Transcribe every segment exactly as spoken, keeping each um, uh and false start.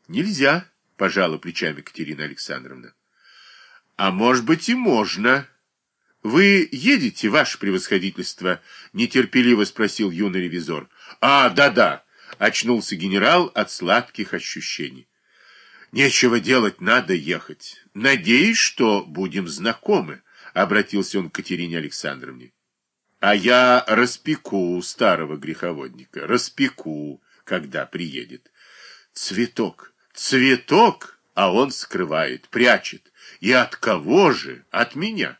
Нельзя, пожала плечами Катерина Александровна. А может быть и можно. Вы едете, ваше превосходительство? Нетерпеливо спросил юный ревизор. А, да-да, очнулся генерал от сладких ощущений. Нечего делать, надо ехать. Надеюсь, что будем знакомы, обратился он к Катерине Александровне. А я распеку старого греховодника, распеку, когда приедет. Цветок, цветок, а он скрывает, прячет. И от кого же? От меня.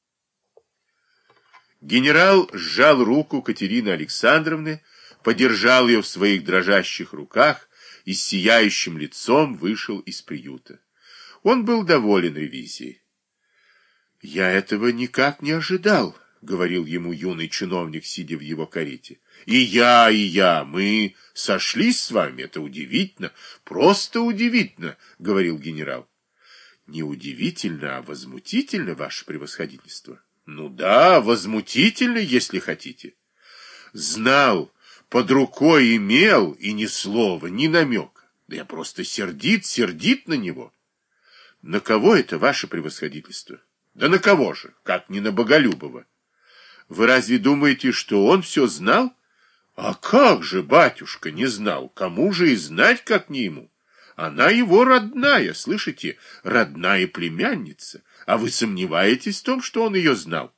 Генерал сжал руку Катерины Александровны, подержал ее в своих дрожащих руках и с сияющим лицом вышел из приюта. Он был доволен ревизией. «Я этого никак не ожидал», — говорил ему юный чиновник, сидя в его карете. «И я, и я, мы сошлись с вами, это удивительно, просто удивительно», — говорил генерал. «Не удивительно, а возмутительно, ваше превосходительство». «Ну да, возмутительно, если хотите». «Знал, под рукой имел, и ни слова, ни намека. Да я просто сердит, сердит на него». «На кого это, ваше превосходительство?» «Да на кого же, как не на Боголюбова». «Вы разве думаете, что он все знал?» «А как же, батюшка, не знал? Кому же и знать, как не ему? Она его родная, слышите, родная племянница. А вы сомневаетесь в том, что он ее знал?»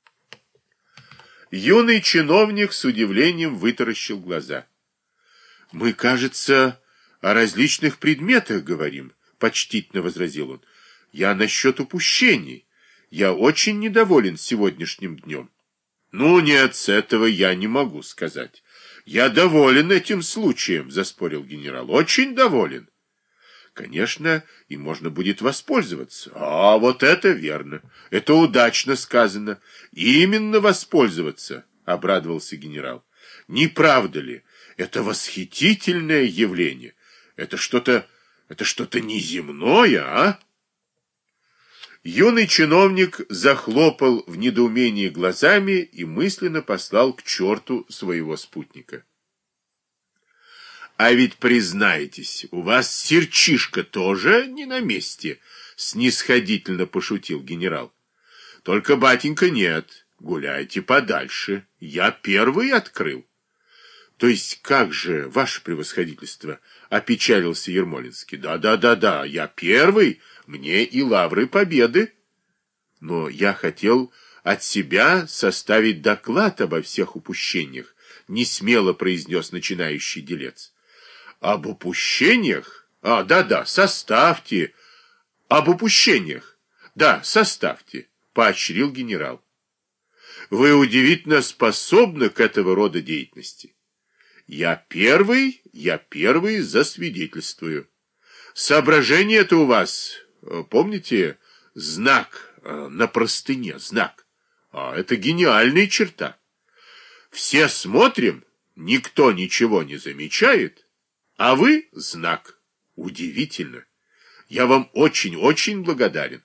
Юный чиновник с удивлением вытаращил глаза. «Мы, кажется, о различных предметах говорим», — почтительно возразил он. «Я насчет упущений. Я очень недоволен сегодняшним днем». «Ну нет, с этого я не могу сказать. Я доволен этим случаем», — заспорил генерал. «Очень доволен». «Конечно, и можно будет воспользоваться». «А вот это верно. Это удачно сказано. Именно воспользоваться», — обрадовался генерал. «Не правда ли? Это восхитительное явление. Это что-то, это что-то неземное, а?» Юный чиновник захлопал в недоумении глазами и мысленно послал к черту своего спутника. «А ведь, признайтесь, у вас серчишка тоже не на месте», — снисходительно пошутил генерал. «Только, батенька, нет, гуляйте подальше, я первый открыл». «То есть как же, ваше превосходительство?» — опечалился Ермолинский. «Да-да-да-да, я первый, мне и лавры победы. Но я хотел от себя составить доклад обо всех упущениях», — несмело произнес начинающий делец. «Об упущениях? А, да-да, составьте. Об упущениях? Да, составьте», — поощрил генерал. «Вы удивительно способны к этого рода деятельности». «Я первый, я первый засвидетельствую. Соображение это у вас, помните, знак на простыне, знак. А это гениальная черта. Все смотрим, никто ничего не замечает, а вы знак. Удивительно. Я вам очень-очень благодарен».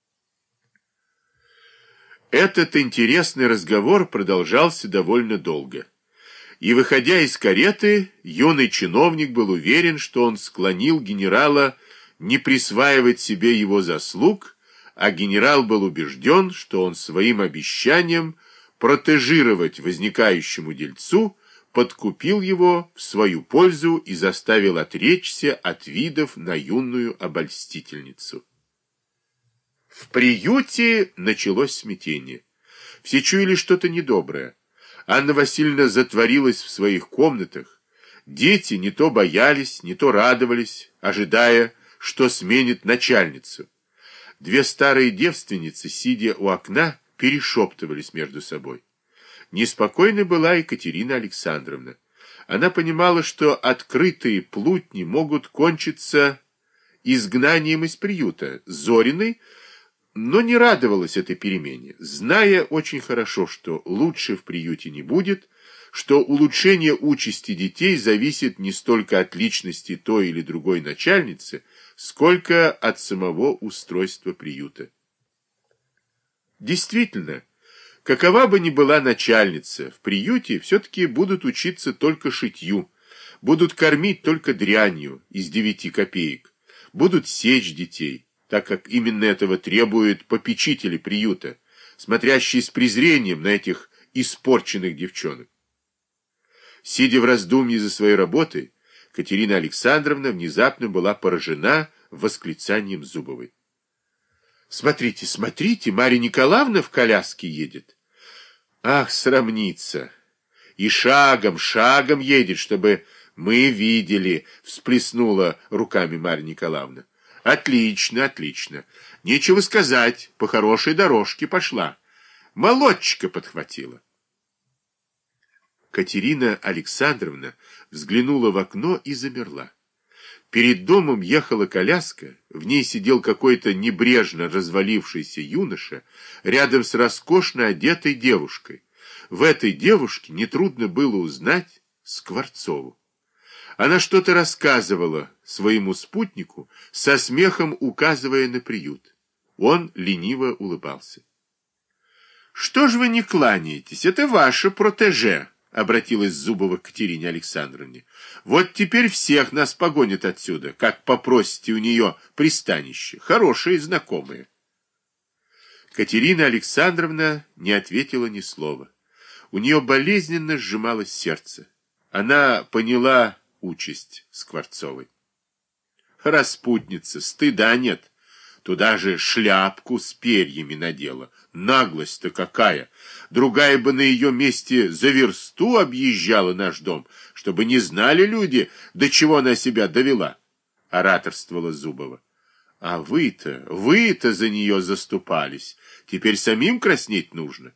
Этот интересный разговор продолжался довольно долго. И, выходя из кареты, юный чиновник был уверен, что он склонил генерала не присваивать себе его заслуг, а генерал был убежден, что он своим обещанием протежировать возникающему дельцу подкупил его в свою пользу и заставил отречься от видов на юную обольстительницу. В приюте началось смятение. Все чуяли что-то недоброе. Анна Васильевна затворилась в своих комнатах. Дети не то боялись, не то радовались, ожидая, что сменит начальницу. Две старые девственницы, сидя у окна, перешептывались между собой. Неспокойна была Екатерина Александровна. Она понимала, что открытые плутни могут кончиться изгнанием из приюта. Зориной, но не радовалась этой перемене, зная очень хорошо, что лучше в приюте не будет, что улучшение участи детей зависит не столько от личности той или другой начальницы, сколько от самого устройства приюта. Действительно, какова бы ни была начальница, в приюте все-таки будут учиться только шитью, Будут кормить только дрянью из девяти копеек. Будут сечь детей, так как именно этого требуют попечители приюта, смотрящие с презрением на этих испорченных девчонок. Сидя в раздумье за своей работой, Катерина Александровна внезапно была поражена восклицанием Зубовой. «Смотрите, смотрите, Марья Николаевна в коляске едет. Ах, срамница! И шагом, шагом едет, чтобы мы видели», — всплеснула руками Марья Николаевна. «Отлично, отлично. Нечего сказать, по хорошей дорожке пошла. Молодчика подхватила». Катерина Александровна взглянула в окно и замерла. Перед домом ехала коляска, в ней сидел какой-то небрежно развалившийся юноша рядом с роскошно одетой девушкой. В этой девушке нетрудно было узнать Скворцову. Она что-то рассказывала своему спутнику, со смехом указывая на приют. Он лениво улыбался. «Что ж вы не кланяетесь? Это ваше протеже», — обратилась Зубова к Катерине Александровне. «Вот теперь всех нас погонят отсюда, как попросите у нее пристанище. Хорошие знакомые». Катерина Александровна не ответила ни слова. У нее болезненно сжималось сердце. Она поняла участь Скворцовой. Распутница, стыда нет. Туда же шляпку с перьями надела. Наглость-то какая! Другая бы на ее месте за версту объезжала наш дом, чтобы не знали люди, до чего она себя довела, — ораторствовала Зубова. А вы-то, вы-то за нее заступались. Теперь самим краснеть нужно.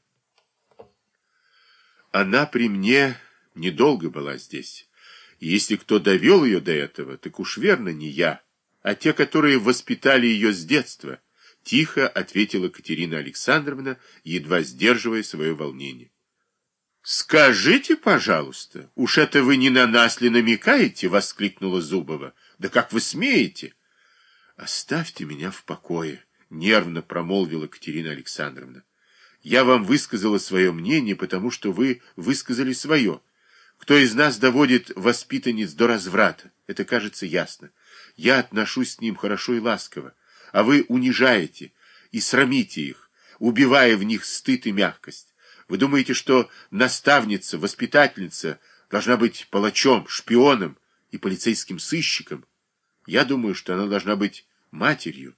Она при мне недолго была здесь. И если кто довел ее до этого, так уж верно не я, а те, которые воспитали ее с детства, — тихо ответила Катерина Александровна, едва сдерживая свое волнение. — Скажите, пожалуйста, уж это вы не на нас ли намекаете? — воскликнула Зубова. — Да как вы смеете? — Оставьте меня в покое, — нервно промолвила Катерина Александровна. — Я вам высказала свое мнение, потому что вы высказали свое. Кто из нас доводит воспитанниц до разврата? Это кажется ясно. Я отношусь к ним хорошо и ласково, а вы унижаете и срамите их, убивая в них стыд и мягкость. Вы думаете, что наставница, воспитательница должна быть палачом, шпионом и полицейским сыщиком? Я думаю, что она должна быть матерью.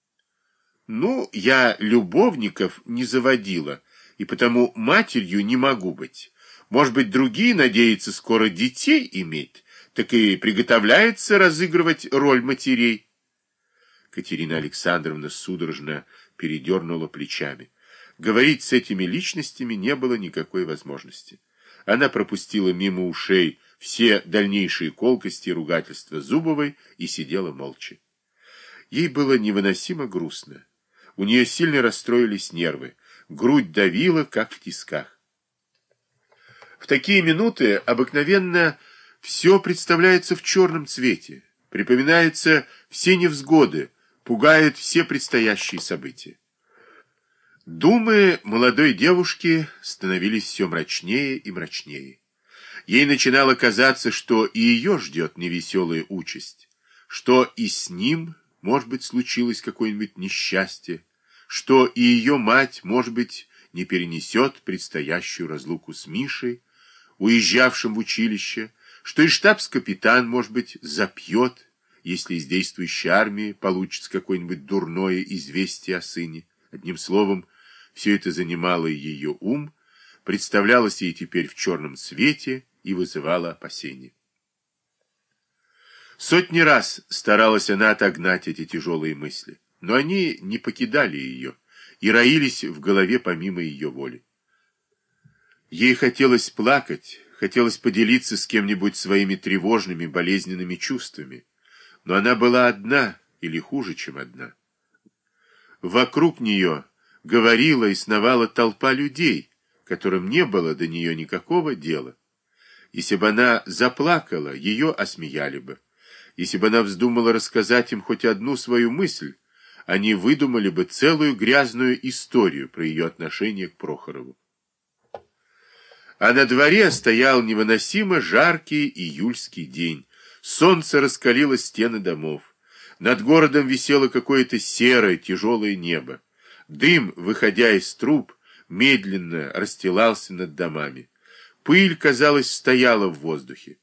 Ну, я любовников не заводила, и потому матерью не могу быть. Может быть, другие надеются скоро детей иметь, так и приготовляются разыгрывать роль матерей. Катерина Александровна судорожно передернула плечами. Говорить с этими личностями не было никакой возможности. Она пропустила мимо ушей все дальнейшие колкости и ругательства Зубовой и сидела молча. Ей было невыносимо грустно. У нее сильно расстроились нервы, грудь давила, как в тисках. В такие минуты обыкновенно все представляется в черном цвете, припоминаются все невзгоды, пугают все предстоящие события. Думы молодой девушки становились все мрачнее и мрачнее. Ей начинало казаться, что и ее ждет невеселая участь, что и с ним, может быть, случилось какое-нибудь несчастье, что и ее мать, может быть, не перенесет предстоящую разлуку с Мишей, уезжавшим в училище, что и штабс-капитан, может быть, запьет, если из действующей армии получится какое-нибудь дурное известие о сыне. Одним словом, все это занимало ее ум, представлялось ей теперь в черном свете и вызывало опасения. Сотни раз старалась она отогнать эти тяжелые мысли, но они не покидали ее и роились в голове помимо ее воли. Ей хотелось плакать, хотелось поделиться с кем-нибудь своими тревожными, болезненными чувствами, но она была одна или хуже, чем одна. Вокруг нее говорила и сновала толпа людей, которым не было до нее никакого дела. Если бы она заплакала, ее осмеяли бы. Если бы она вздумала рассказать им хоть одну свою мысль, они выдумали бы целую грязную историю про ее отношение к Прохорову. А на дворе стоял невыносимо жаркий июльский день. Солнце раскалило стены домов. Над городом висело какое-то серое, тяжелое небо. Дым, выходя из труб, медленно расстилался над домами. Пыль, казалось, стояла в воздухе.